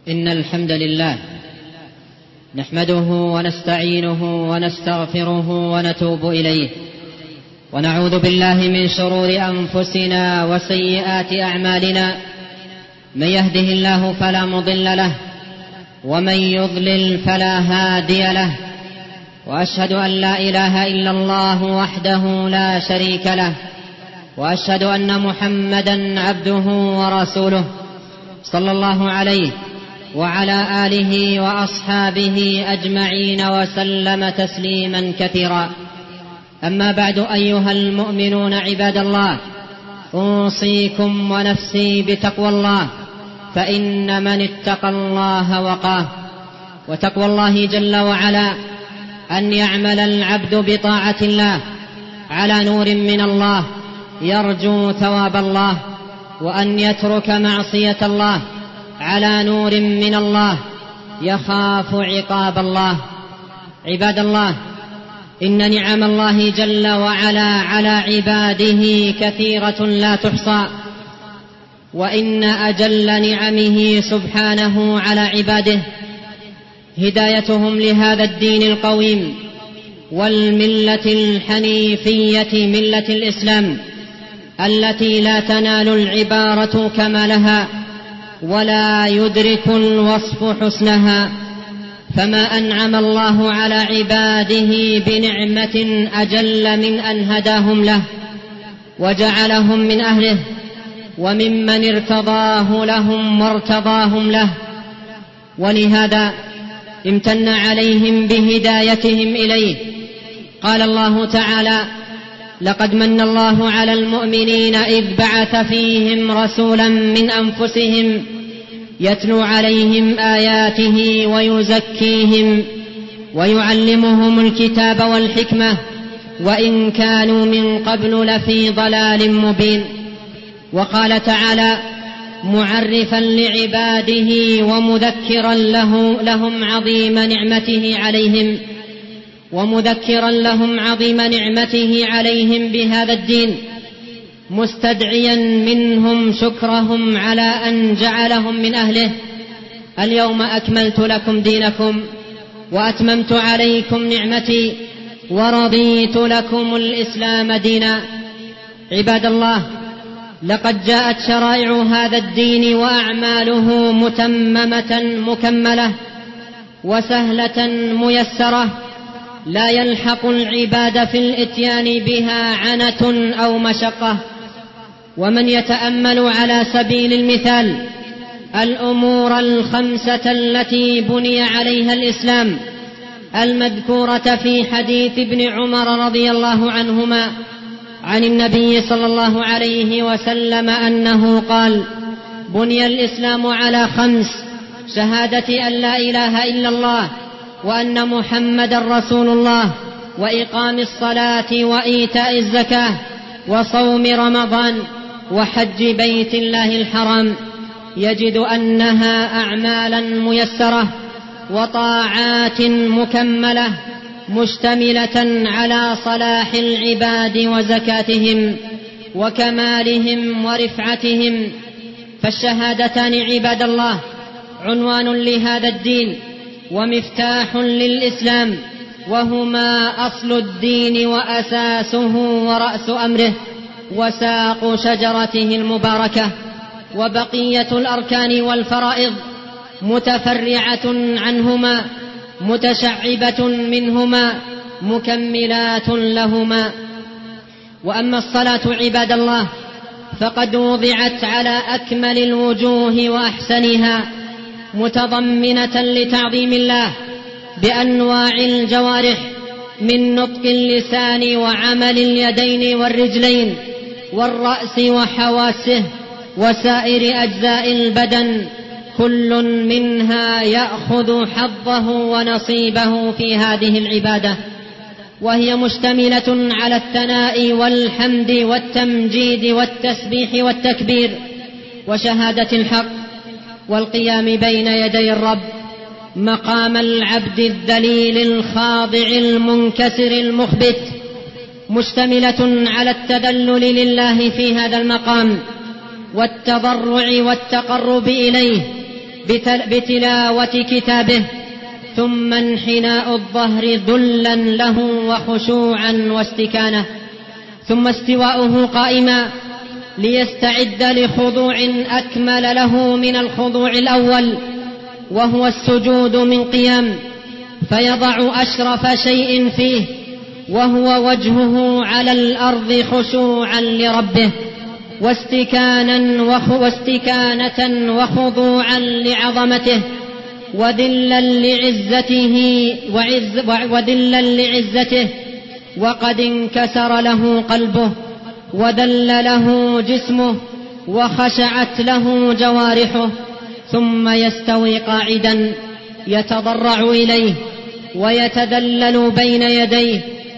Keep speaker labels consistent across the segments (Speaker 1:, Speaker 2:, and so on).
Speaker 1: إن الحمد لله نحمده ونستعينه ونستغفره ونتوب إليه، ونعوذ بالله من شرور أنفسنا وسيئات أعمالنا. من يهده الله فلا مضل له، ومن يضلل فلا هادي له، وأشهد أن لا إله إلا الله وحده لا شريك له، وأشهد أن محمدا عبده ورسوله صلى الله عليه وعلى آله وأصحابه أجمعين وسلم تسليما كثيرا. أما بعد، أيها المؤمنون عباد الله، أوصيكم ونفسي بتقوى الله، فإن من اتقى الله وقاه. وتقوى الله جل وعلا أن يعمل العبد بطاعة الله على نور من الله يرجو ثواب الله، وأن يترك معصية الله على نور من الله يخاف عقاب الله. عباد الله، إن نعم الله جل وعلا على عباده كثيرة لا تحصى، وإن أجل نعمه سبحانه على عباده هدايتهم لهذا الدين القويم والملة الحنيفية، ملة الإسلام التي لا تنال العبارة كمالها ولا يدرك الوصف حسنها. فما أنعم الله على عباده بنعمة أجل من أن هداهم له وجعلهم من أهله وممن ارتضاه لهم وارتضاهم له، ولهذا امتن عليهم بهدايتهم إليه. قال الله تعالى: لقد من الله على المؤمنين إذ بعث فيهم رسولا من أنفسهم يتلو عليهم آياته ويزكيهم ويعلمهم الكتاب والحكمة وإن كانوا من قبل لفي ضلال مبين. وقال تعالى معرفا لعباده ومذكرا لهم عظيم نعمته عليهم بهذا الدين، مستدعيا منهم شكرهم على أن جعلهم من أهله. اليوم أكملت لكم دينكم وأتممت عليكم نعمتي ورضيت لكم الإسلام دينا. عباد الله، لقد جاءت شرائع هذا الدين وأعماله متممة مكملة وسهلة ميسرة، لا يلحق العباد في الإتيان بها عنة أو مشقة. ومن يتأمل على سبيل المثال الأمور الخمسة التي بني عليها الإسلام المذكورة في حديث ابن عمر رضي الله عنهما عن النبي صلى الله عليه وسلم أنه قال: بني الإسلام على 5: شهادة أن لا إله إلا الله وأن محمد رسول الله، وإقام الصلاة وإيتاء الزكاة وصوم رمضان وحج بيت الله الحرام. يجد أنها أعمالا ميسرة وطاعات مكملة مشتملة على صلاح العباد وزكاتهم وكمالهم ورفعتهم. فالشهادتان عباد الله عنوان لهذا الدين ومفتاح للإسلام، وهما أصل الدين وأساسه ورأس أمره وساق شجرته المباركة. وبقية الأركان والفرائض متفرعة عنهما متشعبة منهما مكملات لهما. وأما الصلاة عباد الله فقد وضعت على أكمل الوجوه وأحسنها، متضمنة لتعظيم الله بأنواع الجوارح من نطق اللسان وعمل اليدين والرجلين والرأس وحواسه وسائر أجزاء البدن، كل منها يأخذ حظه ونصيبه في هذه العبادة، وهي مشتملة على الثناء والحمد والتمجيد والتسبيح والتكبير وشهادة الحق والقيام بين يدي الرب مقام العبد الذليل الخاضع المنكسر المخبت، مشتملة على التذلل لله في هذا المقام والتضرع والتقرب إليه بتلاوة كتابه، ثم انحناء الظهر ذلا له وخشوعا واستكانة، ثم استواؤه قائما ليستعد لخضوع أكمل له من الخضوع الأول، وهو السجود من قيام، فيضع أشرف شيء فيه وهو وجهه على الأرض خشوعا لربه واستكانة وخضوعا لعظمته وذلا لعزته، وقد انكسر له قلبه وذل له جسمه وخشعت له جوارحه، ثم يستوي قاعدا يتضرع إليه ويتذلل بين يديه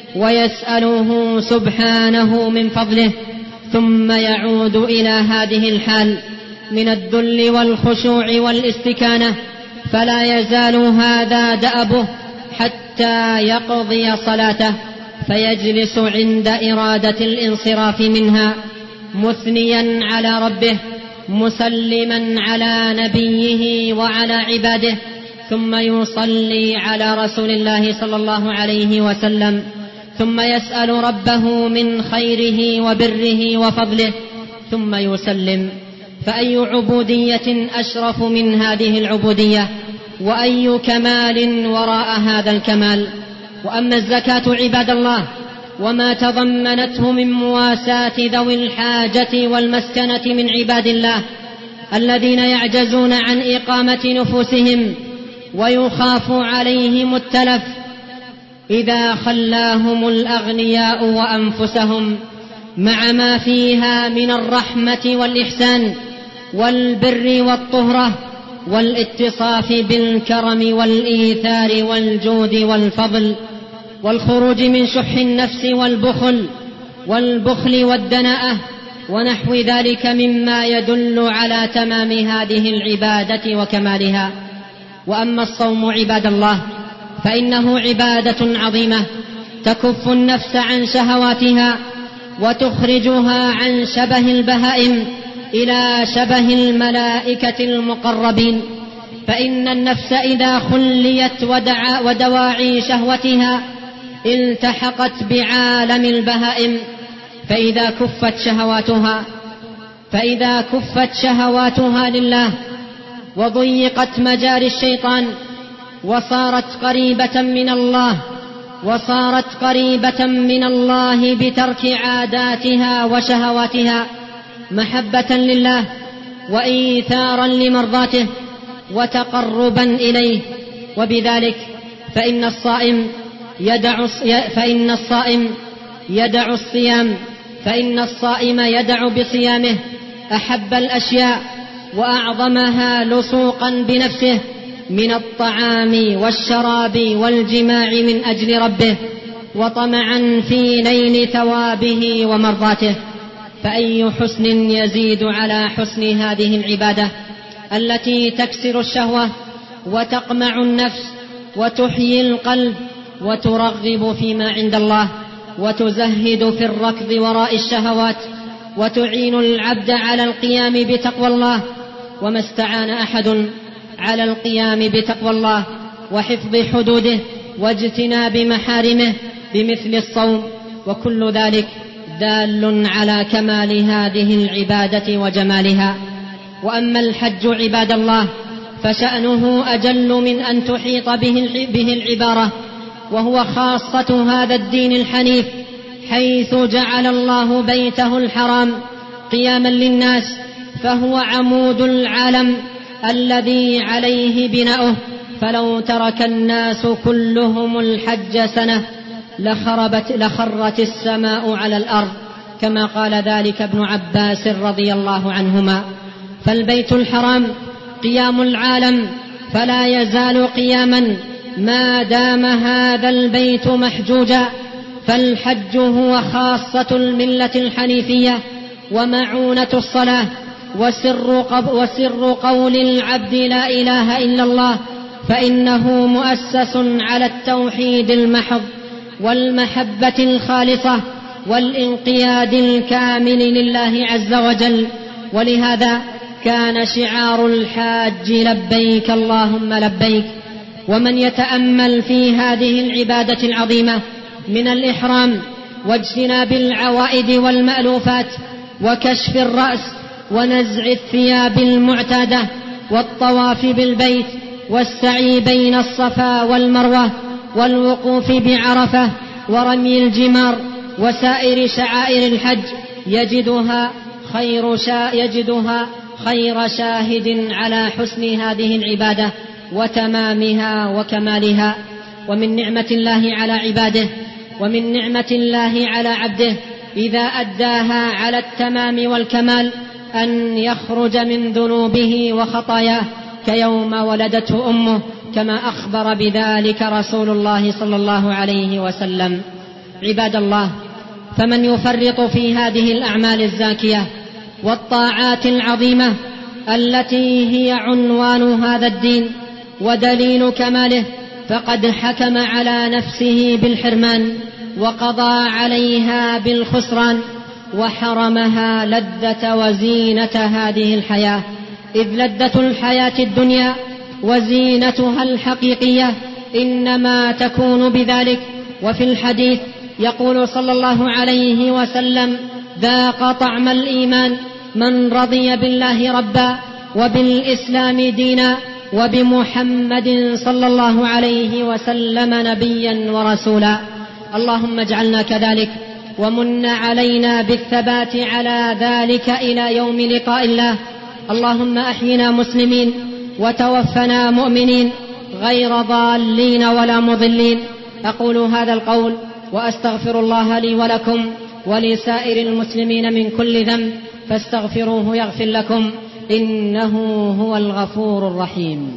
Speaker 1: ويسأله سبحانه من فضله، ثم يعود إلى هذه الحال من الذل والخشوع والاستكانة، فلا يزال هذا دأبه حتى يقضي صلاته، فيجلس عند إرادة الانصراف منها مثنيا على ربه مسلما على نبيه وعلى عباده، ثم يصلي على رسول الله صلى الله عليه وسلم، ثم يسأل ربه من خيره وبره وفضله، ثم يسلم. فأي عبودية أشرف من هذه العبودية، وأي كمال وراء هذا الكمال؟ وأما الزكاة عباد الله وما تضمنته من مواساة ذوي الحاجة والمسكنة من عباد الله الذين يعجزون عن إقامة نفوسهم ويخاف عليهم التلف إذا خلاهم الأغنياء وأنفسهم، مع ما فيها من الرحمة والإحسان والبر والطهرة والاتصاف بالكرم والإيثار والجود والفضل والخروج من شح النفس والبخل والدناءة ونحو ذلك مما يدل على تمام هذه العبادة وكمالها. وأما الصوم عباد الله فإنه عبادة عظيمة تكف النفس عن شهواتها وتخرجها عن شبه البهائم إلى شبه الملائكة المقربين، فإن النفس إذا خليت ودواعي شهوتها التحقت بعالم البهائم، فإذا كفت شهواتها لله وضيقت مجاري الشيطان وصارت قريبة من الله بترك عاداتها وشهواتها محبة لله وإيثارا لمرضاته وتقربا إليه. وبذلك فإن الصائم يدع بصيامه أحب الأشياء وأعظمها لصوقا بنفسه من الطعام والشراب والجماع من أجل ربه وطمعا في نيل ثوابه ومرضاته. فأي حسن يزيد على حسن هذه العبادة التي تكسر الشهوة وتقمع النفس وتحيي القلب وترغب فيما عند الله وتزهد في الركض وراء الشهوات وتعين العبد على القيام بتقوى الله. وما استعان أحد على القيام بتقوى الله وحفظ حدوده واجتناب محارمه بمثل الصوم، وكل ذلك دال على كمال هذه العبادة وجمالها. وأما الحج عباد الله فشأنه أجل من أن تحيط به العبارة، وهو خاصة هذا الدين الحنيف، حيث جعل الله بيته الحرام قياما للناس، فهو عمود العالم الذي عليه بناؤه، فلو ترك الناس كلهم الحج سنة لخرت السماء على الأرض، كما قال ذلك ابن عباس رضي الله عنهما. فالبيت الحرام قيام العالم، فلا يزال قياما ما دام هذا البيت محجوجا. فالحج هو خاصة الملة الحنيفية ومعونة الصلاة وسر قول العبد لا إله إلا الله، فإنه مؤسس على التوحيد المحض والمحبة الخالصة والانقياد الكامل لله عز وجل. ولهذا كان شعار الحاج لبيك اللهم لبيك. ومن يتأمل في هذه العبادة العظيمة من الإحرام واجتناب العوائد والمألوفات وكشف الرأس ونزع الثياب المعتادة والطواف بالبيت والسعي بين الصفا والمروة والوقوف بعرفة ورمي الجمار وسائر شعائر الحج يجدها خير شاهد على حسن هذه العبادة وتمامها وكمالها. ومن نعمة الله على عباده ومن نعمة الله على عبده إذا أداها على التمام والكمال أن يخرج من ذنوبه وخطاياه كيوم ولدته أمه، كما أخبر بذلك رسول الله صلى الله عليه وسلم. عباد الله، فمن يفرط في هذه الأعمال الزاكية والطاعات العظيمة التي هي عنوان هذا الدين ودليل كماله فقد حكم على نفسه بالحرمان وقضى عليها بالخسران وحرمها لذة وزينة هذه الحياة، إذ لذة الحياة الدنيا وزينتها الحقيقية إنما تكون بذلك. وفي الحديث يقول صلى الله عليه وسلم: ذاق طعم الإيمان من رضي بالله ربا وبالإسلام دينا وبمحمد صلى الله عليه وسلم نبيا ورسولا. اللهم اجعلنا كذلك ومن علينا بالثبات على ذلك إلى يوم لقاء الله. اللهم أحينا مسلمين وتوفنا مؤمنين غير ضالين ولا مضلين. أقول هذا القول وأستغفر الله لي ولكم ولسائر المسلمين من كل ذنب فاستغفروه يغفر لكم، إنه هو الغفور الرحيم.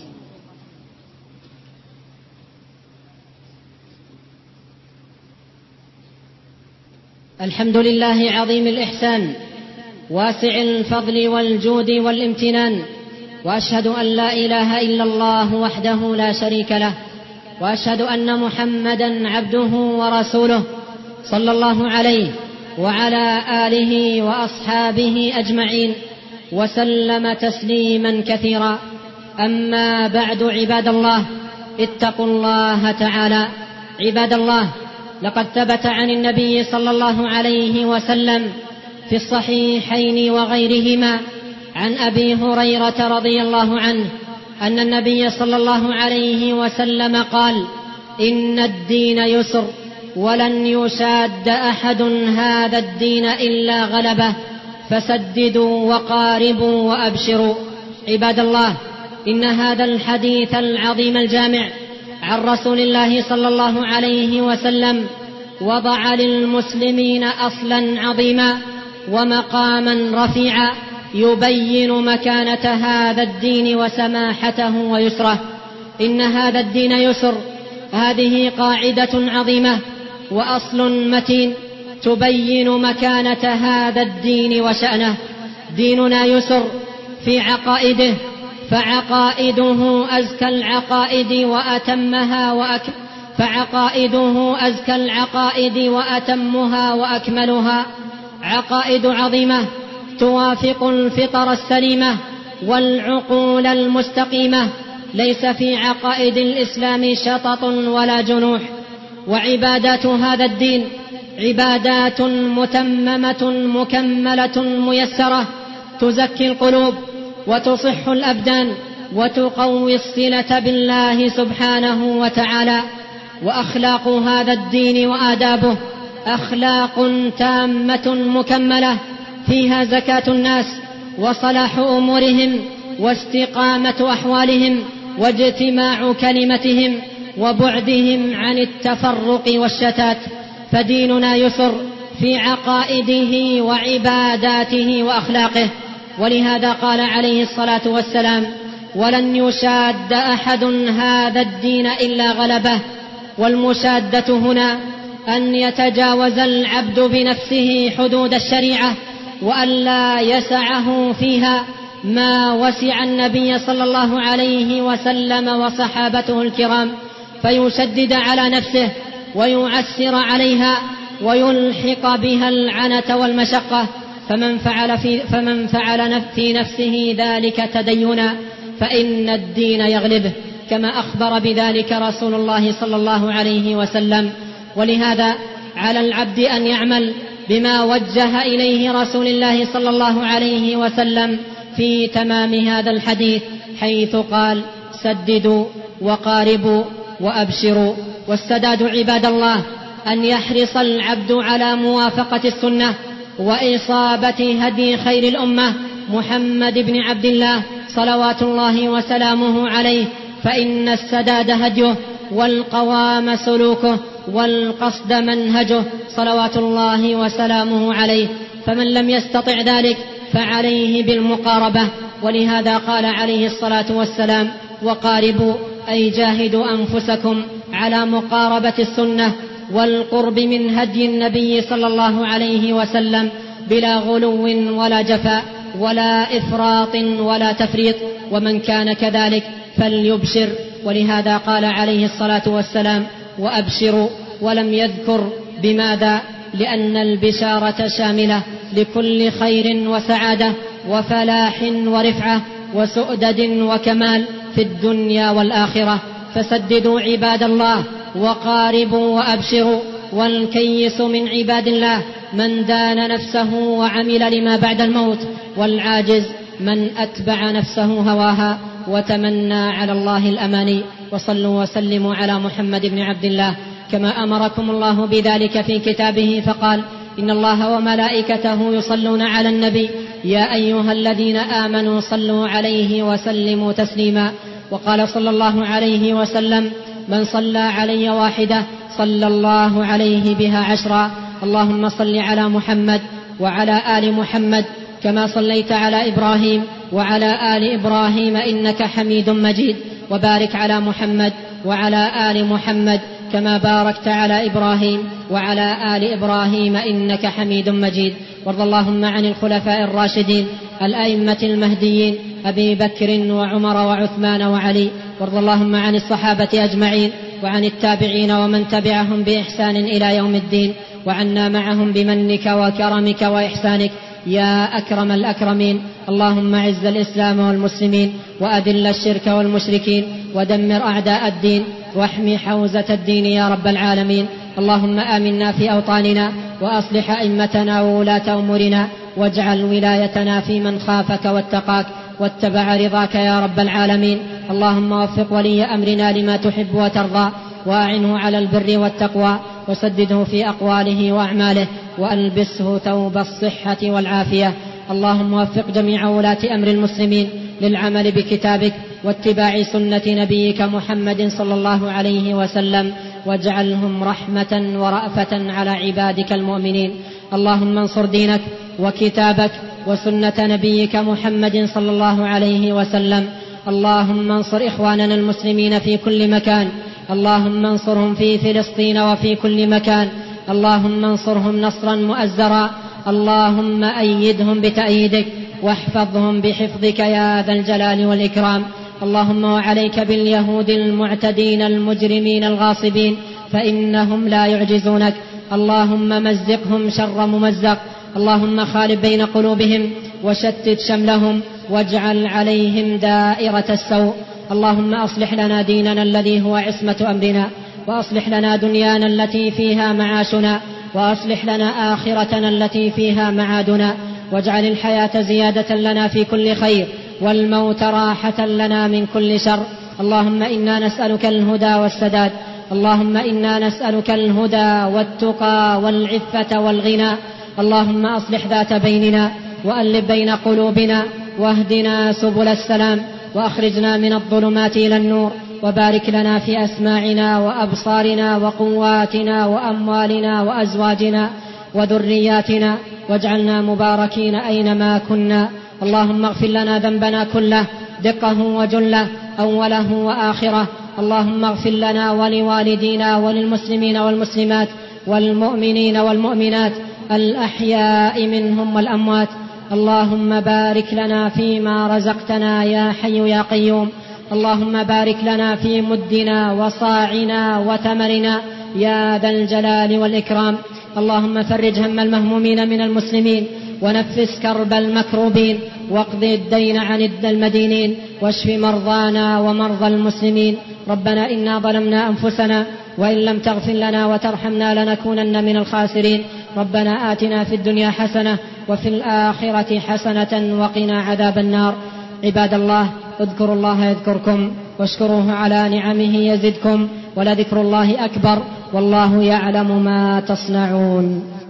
Speaker 1: الحمد لله عظيم الإحسان واسع الفضل والجود والامتنان، وأشهد أن لا إله إلا الله وحده لا شريك له، وأشهد أن محمدا عبده ورسوله صلى الله عليه وعلى آله وأصحابه أجمعين وسلم تسليما كثيرا. أما بعد، عباد الله، اتقوا الله تعالى. عباد الله، لقد ثبت عن النبي صلى الله عليه وسلم في الصحيحين وغيرهما عن أبي هريرة رضي الله عنه أن النبي صلى الله عليه وسلم قال: إن الدين يسر ولن يشاد أحد هذا الدين إلا غلبه، فسددوا وقاربوا وأبشروا. عباد الله، إن هذا الحديث العظيم الجامع عن رسول الله صلى الله عليه وسلم وضع للمسلمين أصلا عظيما ومقاما رفيعا يبين مكانة هذا الدين وسماحته ويسره. إن هذا الدين يسر، هذه قاعدة عظيمة وأصل متين تبين مكانة هذا الدين وشأنه. ديننا يسر في عقائده، فعقائده أزكى العقائد وأتمها وأكملها. عقائد عظيمة توافق الفطر السليمة والعقول المستقيمة، ليس في عقائد الإسلام شطط ولا جنوح. وعبادات هذا الدين عبادات متممة مكملة ميسرة تزكي القلوب وتصح الأبدان وتقوي الصلة بالله سبحانه وتعالى. وأخلاق هذا الدين وآدابه أخلاق تامة مكملة فيها زكاة الناس وصلاح أمورهم واستقامة أحوالهم واجتماع كلمتهم وبعدهم عن التفرق والشتات. فديننا يسر في عقائده وعباداته وأخلاقه. ولهذا قال عليه الصلاة والسلام: ولن يشاد أحد هذا الدين إلا غلبه. والمشادة هنا أن يتجاوز العبد بنفسه حدود الشريعة وألا يسعه فيها ما وسع النبي صلى الله عليه وسلم وصحابته الكرام، فيشدد على نفسه ويعسر عليها ويلحق بها العنة والمشقة. فمن فعل في نفسه ذلك تدينا فإن الدين يغلبه، كما أخبر بذلك رسول الله صلى الله عليه وسلم. ولهذا على العبد أن يعمل بما وجه إليه رسول الله صلى الله عليه وسلم في تمام هذا الحديث، حيث قال: سددوا وقاربوا وأبشروا. والسداد عباد الله أن يحرص العبد على موافقة السنة وإصابة هدي خير الأمة محمد بن عبد الله صلوات الله وسلامه عليه، فإن السداد هديه والقوام سلوكه والقصد منهجه صلوات الله وسلامه عليه. فمن لم يستطع ذلك فعليه بالمقاربة. ولهذا قال عليه الصلاة والسلام: وقاربوا، أي جاهدوا أنفسكم على مقاربة السنة والقرب من هدي النبي صلى الله عليه وسلم بلا غلو ولا جفاء ولا إفراط ولا تفريط، ومن كان كذلك فليبشر. ولهذا قال عليه الصلاة والسلام: وأبشروا، ولم يذكر بماذا، لأن البشارة شاملة لكل خير وسعادة وفلاح ورفعة وسؤدد وكمال في الدنيا والآخرة. فسددوا عباد الله وقاربوا وأبشروا. والكيس من عباد الله من دان نفسه وعمل لما بعد الموت، والعاجز من أتبع نفسه هواها وتمنى على الله الأماني. وصلوا وسلموا على محمد بن عبد الله كما أمركم الله بذلك في كتابه، فقال: إن الله وملائكته يصلون على النبي يا أيها الذين آمنوا صلوا عليه وسلموا تسليما. وقال صلى الله عليه وسلم: من صلى علي واحدة صلى الله عليه بها 10. اللهم صل على محمد وعلى آل محمد كما صليت على إبراهيم وعلى آل إبراهيم إنك حميد مجيد، وبارك على محمد وعلى آل محمد كما باركت على إبراهيم وعلى آل إبراهيم إنك حميد مجيد. وارض اللهم عن الخلفاء الراشدين الأئمة المهديين أبي بكر وعمر وعثمان وعلي. وارض اللهم عن الصحابة أجمعين وعن التابعين ومن تبعهم بإحسان إلى يوم الدين، وعنا معهم بمنك وكرمك وإحسانك يا أكرم الأكرمين. اللهم أعز الإسلام والمسلمين وأذل الشرك والمشركين ودمر أعداء الدين واحمي حوزة الدين يا رب العالمين. اللهم آمنا في أوطاننا وأصلح أئمتنا وولاة أمورنا، واجعل ولايتنا في من خافك واتقاك واتبع رضاك يا رب العالمين. اللهم وفق ولي أمرنا لما تحب وترضى، وأعنه على البر والتقوى، وسدده في أقواله وأعماله، وألبسه ثوب الصحة والعافية. اللهم وفق جميع ولاة أمر المسلمين للعمل بكتابك واتباع سنة نبيك محمد صلى الله عليه وسلم، واجعلهم رحمة ورأفة على عبادك المؤمنين. اللهم انصر دينك وكتابك وسنة نبيك محمد صلى الله عليه وسلم. اللهم انصر إخواننا المسلمين في كل مكان، اللهم انصرهم في فلسطين وفي كل مكان، اللهم انصرهم نصرا مؤزرا، اللهم أيدهم بتأييدك واحفظهم بحفظك يا ذا الجلال والإكرام. اللهم وعليك باليهود المعتدين المجرمين الغاصبين، فإنهم لا يعجزونك. اللهم مزقهم شر ممزق، اللهم خالف بين قلوبهم وشتت شملهم واجعل عليهم دائرة السوء. اللهم أصلح لنا ديننا الذي هو عصمة أمرنا، وأصلح لنا دنيانا التي فيها معاشنا، وأصلح لنا آخرتنا التي فيها معادنا، واجعل الحياة زيادة لنا في كل خير والموت راحة لنا من كل شر. اللهم إنا نسألك الهدى والسداد، اللهم إنا نسألك الهدى والتقى والعفة والغنى. اللهم أصلح ذات بيننا وألف بين قلوبنا واهدنا سبل السلام، وأخرجنا من الظلمات إلى النور، وبارك لنا في أسماعنا وأبصارنا وقواتنا وأموالنا وأزواجنا وذرياتنا، واجعلنا مباركين أينما كنا. اللهم اغفر لنا ذنبنا كله دقه وجله أوله وآخره. اللهم اغفر لنا ولوالدينا وللمسلمين والمسلمات والمؤمنين والمؤمنات الأحياء منهم والأموات. اللهم بارك لنا فيما رزقتنا يا حي يا قيوم. اللهم بارك لنا في مدنا وصاعنا وتمرنا يا ذا الجلال والإكرام. اللهم فرج هم المهمومين من المسلمين ونفس كرب المكروبين، واقض الدين عن المدينين، واشف مرضانا ومرضى المسلمين. ربنا إنا ظلمنا أنفسنا وإن لم تغفر لنا وترحمنا لنكونن من الخاسرين. ربنا آتنا في الدنيا حسنة وفي الآخرة حسنة وقنا عذاب النار. عباد الله، اذكروا الله يذكركم واشكروه على نعمه يزدكم، ولذكر الله أكبر، والله يعلم ما تصنعون.